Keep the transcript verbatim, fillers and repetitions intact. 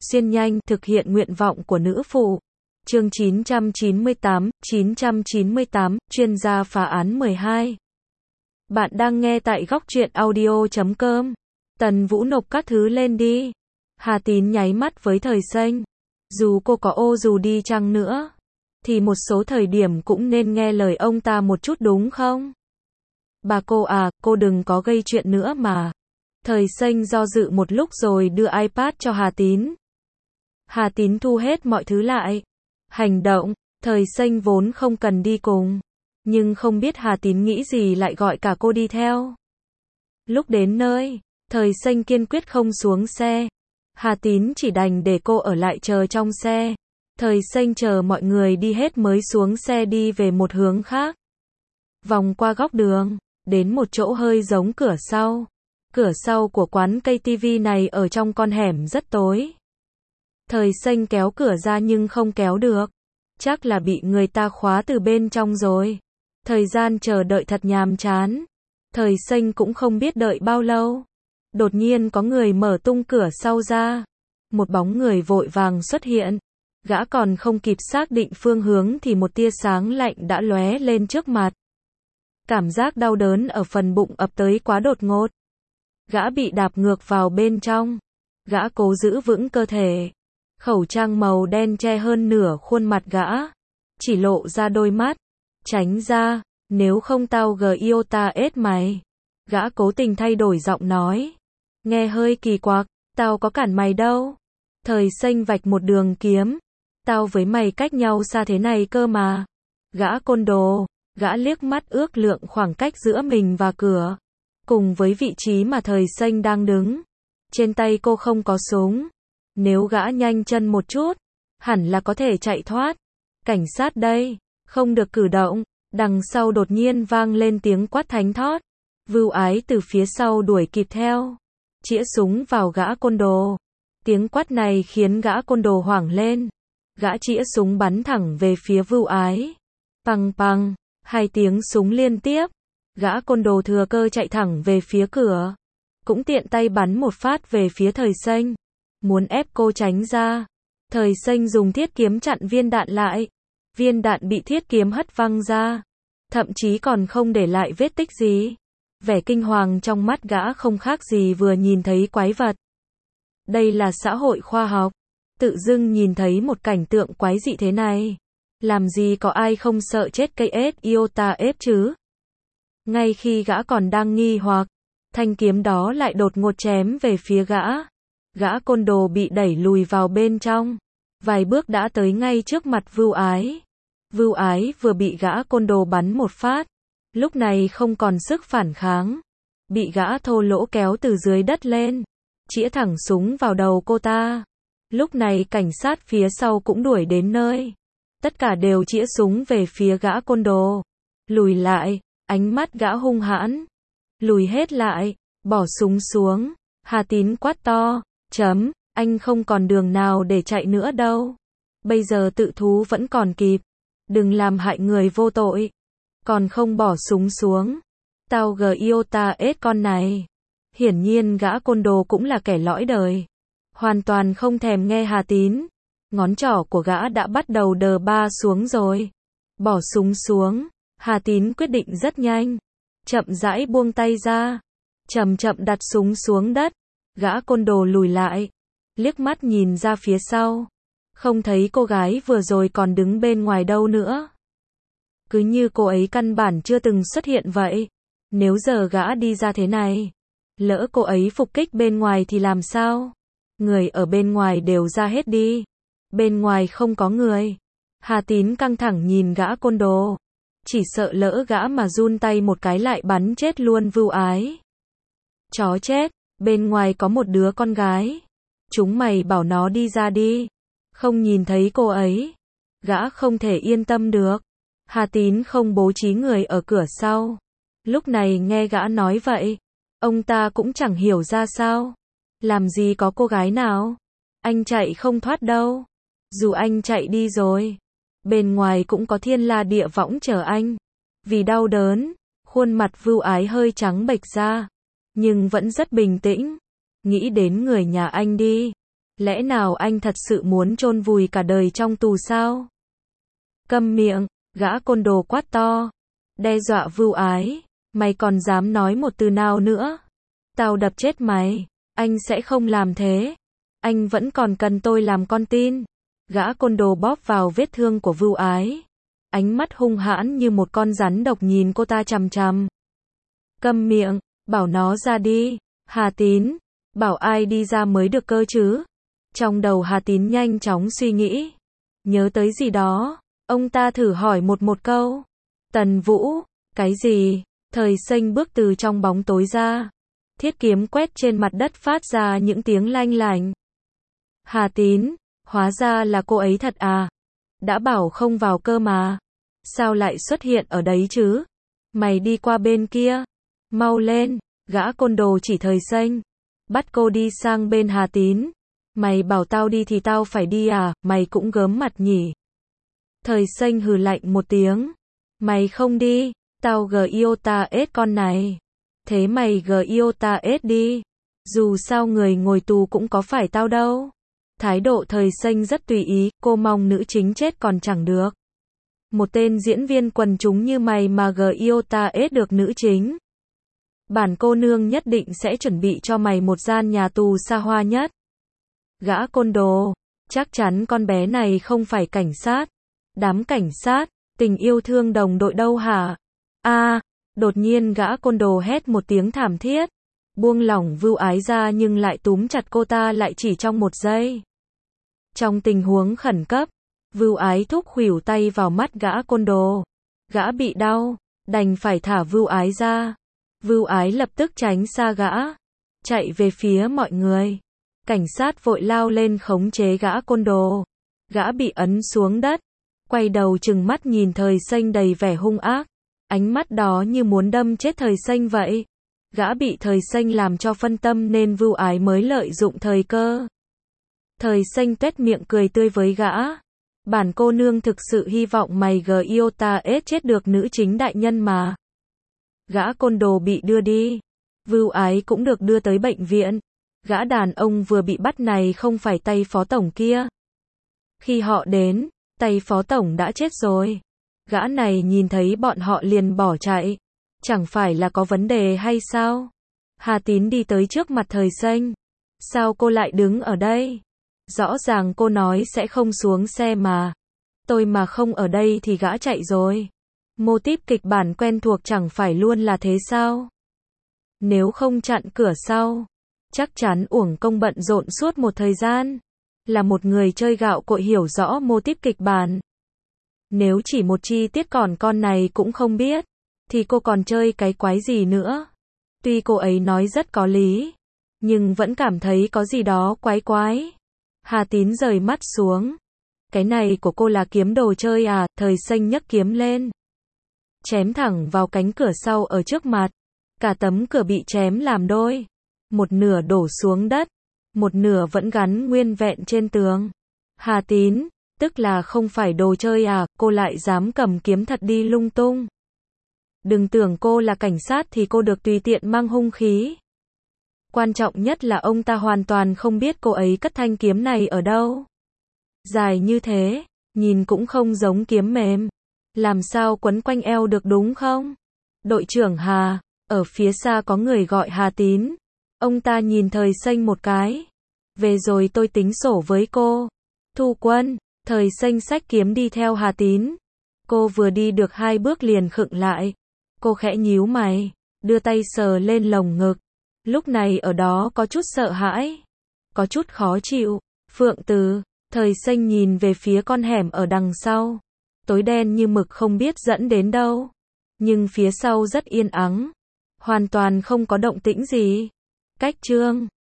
xuyên nhanh, thực hiện nguyện vọng của nữ phụ. Chương chín trăm chín mươi tám, chín trăm chín mươi tám, chuyên gia phá án mười hai. Bạn đang nghe tại góc truyện audio chấm com. Tần Vũ nộp các thứ lên đi. Hà Tín nháy mắt với Thời Xanh. Dù cô có ô dù đi chăng nữa, thì một số thời điểm cũng nên nghe lời ông ta một chút đúng không? Bà cô à, cô đừng có gây chuyện nữa mà. Thời Xanh do dự một lúc rồi đưa iPad cho Hà Tín. Hà Tín thu hết mọi thứ lại. Hành động, Thời Xanh vốn không cần đi cùng. Nhưng không biết Hà Tín nghĩ gì lại gọi cả cô đi theo. Lúc đến nơi, Thời Xanh kiên quyết không xuống xe. Hà Tín chỉ đành để cô ở lại chờ trong xe. Thời Xanh chờ mọi người đi hết mới xuống xe đi về một hướng khác. Vòng qua góc đường, đến một chỗ hơi giống cửa sau. Cửa sau của quán cây tivi này ở trong con hẻm rất tối. Thời Xanh kéo cửa ra nhưng không kéo được. Chắc là bị người ta khóa từ bên trong rồi. Thời gian chờ đợi thật nhàm chán. Thời Xanh cũng không biết đợi bao lâu. Đột nhiên có người mở tung cửa sau ra. Một bóng người vội vàng xuất hiện. Gã còn không kịp xác định phương hướng thì một tia sáng lạnh đã lóe lên trước mặt. Cảm giác đau đớn ở phần bụng ập tới quá đột ngột. Gã bị đạp ngược vào bên trong. Gã cố giữ vững cơ thể. Khẩu trang màu đen che hơn nửa khuôn mặt gã. Chỉ lộ ra đôi mắt. Tránh ra, nếu không tao gờ yêu ta ết mày. Gã cố tình thay đổi giọng nói. Nghe hơi kỳ quặc, tao có cản mày đâu. Thời Xanh vạch một đường kiếm. Tao với mày cách nhau xa thế này cơ mà. Gã côn đồ, gã liếc mắt ước lượng khoảng cách giữa mình và cửa. Cùng với vị trí mà Thời Xanh đang đứng. Trên tay cô không có súng. Nếu gã nhanh chân một chút, hẳn là có thể chạy thoát. Cảnh sát đây, không được cử động. Đằng sau đột nhiên vang lên tiếng quát thánh thót. Vưu Ái từ phía sau đuổi kịp theo. Chĩa súng vào gã côn đồ. Tiếng quát này khiến gã côn đồ hoảng lên. Gã chĩa súng bắn thẳng về phía Vưu Ái. Păng păng, hai tiếng súng liên tiếp. Gã côn đồ thừa cơ chạy thẳng về phía cửa. Cũng tiện tay bắn một phát về phía Thời Xanh. Muốn ép cô tránh ra. Thời Xanh dùng thiết kiếm chặn viên đạn lại. Viên đạn bị thiết kiếm hất văng ra. Thậm chí còn không để lại vết tích gì. Vẻ kinh hoàng trong mắt gã không khác gì vừa nhìn thấy quái vật. Đây là xã hội khoa học. Tự dưng nhìn thấy một cảnh tượng quái dị thế này. Làm gì có ai không sợ chết cây ết iota ép chứ? Ngay khi gã còn đang nghi hoặc, thanh kiếm đó lại đột ngột chém về phía gã. Gã côn đồ bị đẩy lùi vào bên trong. Vài bước đã tới ngay trước mặt Vưu Ái. Vưu Ái vừa bị gã côn đồ bắn một phát. Lúc này không còn sức phản kháng. Bị gã thô lỗ kéo từ dưới đất lên. Chĩa thẳng súng vào đầu cô ta. Lúc này cảnh sát phía sau cũng đuổi đến nơi. Tất cả đều chĩa súng về phía gã côn đồ. Lùi lại, ánh mắt gã hung hãn. Lùi hết lại, bỏ súng xuống. Hà Tín quát to, chấm, anh không còn đường nào để chạy nữa đâu. Bây giờ tự thú vẫn còn kịp. Đừng làm hại người vô tội. Còn không bỏ súng xuống. Tao gờ yêu ta ết con này. Hiển nhiên gã côn đồ cũng là kẻ lõi đời. Hoàn toàn không thèm nghe Hà Tín. Ngón trỏ của gã đã bắt đầu đờ ba xuống rồi. Bỏ súng xuống. Hà Tín quyết định rất nhanh. Chậm rãi buông tay ra. Chậm chậm đặt súng xuống đất. Gã côn đồ lùi lại. Liếc mắt nhìn ra phía sau. Không thấy cô gái vừa rồi còn đứng bên ngoài đâu nữa. Cứ như cô ấy căn bản chưa từng xuất hiện vậy. Nếu giờ gã đi ra thế này, lỡ cô ấy phục kích bên ngoài thì làm sao? Người ở bên ngoài đều ra hết đi. Bên ngoài không có người. Hà Tín căng thẳng nhìn gã côn đồ. Chỉ sợ lỡ gã mà run tay một cái lại bắn chết luôn Vưu Ái. Chó chết, bên ngoài có một đứa con gái. Chúng mày bảo nó đi ra đi. Không nhìn thấy cô ấy. Gã không thể yên tâm được. Hà Tín không bố trí người ở cửa sau. Lúc này nghe gã nói vậy. Ông ta cũng chẳng hiểu ra sao. Làm gì có cô gái nào. Anh chạy không thoát đâu. Dù anh chạy đi rồi. Bên ngoài cũng có thiên la địa võng chờ anh. Vì đau đớn. Khuôn mặt Vưu Ái hơi trắng bệch ra. Nhưng vẫn rất bình tĩnh. Nghĩ đến người nhà anh đi. Lẽ nào anh thật sự muốn chôn vùi cả đời trong tù sao? Câm miệng, gã côn đồ quát to. Đe dọa Vưu Ái. Mày còn dám nói một từ nào nữa? Tao đập chết mày. Anh sẽ không làm thế. Anh vẫn còn cần tôi làm con tin. Gã côn đồ bóp vào vết thương của Vưu Ái. Ánh mắt hung hãn như một con rắn độc nhìn cô ta chằm chằm. Câm miệng, bảo nó ra đi. Hà Tín, bảo ai đi ra mới được cơ chứ? Trong đầu Hà Tín nhanh chóng suy nghĩ. Nhớ tới gì đó, ông ta thử hỏi một một câu. Tần Vũ, cái gì? Thời Xanh bước từ trong bóng tối ra. Thiết kiếm quét trên mặt đất phát ra những tiếng lanh lảnh. Hà Tín, hóa ra là cô ấy thật à? Đã bảo không vào cơ mà. Sao lại xuất hiện ở đấy chứ? Mày đi qua bên kia. Mau lên, gã côn đồ chỉ Thời Xanh. Bắt cô đi sang bên Hà Tín. Mày bảo tao đi thì tao phải đi à, mày cũng gớm mặt nhỉ. Thời Xanh hừ lạnh một tiếng. Mày không đi, tao gờ yêu ta ết con này. Thế mày gờ yêu ta ết đi. Dù sao người ngồi tù cũng có phải tao đâu. Thái độ Thời Xanh rất tùy ý, cô mong nữ chính chết còn chẳng được. Một tên diễn viên quần chúng như mày mà gờ yêu ta ết được nữ chính. Bản cô nương nhất định sẽ chuẩn bị cho mày một gian nhà tù xa hoa nhất. Gã côn đồ, chắc chắn con bé này không phải cảnh sát. Đám cảnh sát, tình yêu thương đồng đội đâu hả? A, đột nhiên gã côn đồ hét một tiếng thảm thiết. Buông lỏng Vưu Ái ra nhưng lại túm chặt cô ta lại chỉ trong một giây. Trong tình huống khẩn cấp, Vưu Ái thúc khuỷu tay vào mắt gã côn đồ. Gã bị đau, đành phải thả Vưu Ái ra. Vưu Ái lập tức tránh xa gã, chạy về phía mọi người. Cảnh sát vội lao lên khống chế gã côn đồ. Gã bị ấn xuống đất, quay đầu trừng mắt nhìn Thời Xanh đầy vẻ hung ác. Ánh mắt đó như muốn đâm chết Thời Xanh vậy. Gã bị Thời Xanh làm cho phân tâm nên Vưu Ái mới lợi dụng thời cơ. Thời Xanh tuét miệng cười tươi với gã. Bản cô nương thực sự hy vọng mày gờ yêu ta ết chết được nữ chính đại nhân mà. Gã côn đồ bị đưa đi. Vưu Ái cũng được đưa tới bệnh viện. Gã đàn ông vừa bị bắt này không phải tay phó tổng kia. Khi họ đến, tay phó tổng đã chết rồi. Gã này nhìn thấy bọn họ liền bỏ chạy. Chẳng phải là có vấn đề hay sao? Hà Tín đi tới trước mặt Thời Xanh. Sao cô lại đứng ở đây? Rõ ràng cô nói sẽ không xuống xe mà. Tôi mà không ở đây thì gã chạy rồi. Mô típ kịch bản quen thuộc chẳng phải luôn là thế sao? Nếu không chặn cửa sau, chắc chắn uổng công bận rộn suốt một thời gian. Là một người chơi gạo cội hiểu rõ mô típ kịch bản. Nếu chỉ một chi tiết còn con này cũng không biết, thì cô còn chơi cái quái gì nữa? Tuy cô ấy nói rất có lý, nhưng vẫn cảm thấy có gì đó quái quái. Hà Tín rời mắt xuống. Cái này của cô là kiếm đồ chơi à? Thời Xanh nhấc kiếm lên, chém thẳng vào cánh cửa sau ở trước mặt. Cả tấm cửa bị chém làm đôi. Một nửa đổ xuống đất, một nửa vẫn gắn nguyên vẹn trên tường. Hà Tín, tức là không phải đồ chơi à? Cô lại dám cầm kiếm thật đi lung tung. Đừng tưởng cô là cảnh sát thì cô được tùy tiện mang hung khí. Quan trọng nhất là ông ta hoàn toàn không biết cô ấy cất thanh kiếm này ở đâu. Dài như thế, nhìn cũng không giống kiếm mềm. Làm sao quấn quanh eo được đúng không? Đội trưởng Hà, ở phía xa có người gọi Hà Tín. Ông ta nhìn Thời Xanh một cái. Về rồi tôi tính sổ với cô. Thu Quân, Thời Xanh xách kiếm đi theo Hà Tín. Cô vừa đi được hai bước liền khựng lại. Cô khẽ nhíu mày, đưa tay sờ lên lồng ngực. Lúc này ở đó có chút sợ hãi, có chút khó chịu. Phượng Từ, Thời Xanh nhìn về phía con hẻm ở đằng sau. Tối đen như mực không biết dẫn đến đâu. Nhưng phía sau rất yên ắng. Hoàn toàn không có động tĩnh gì. Cách Trương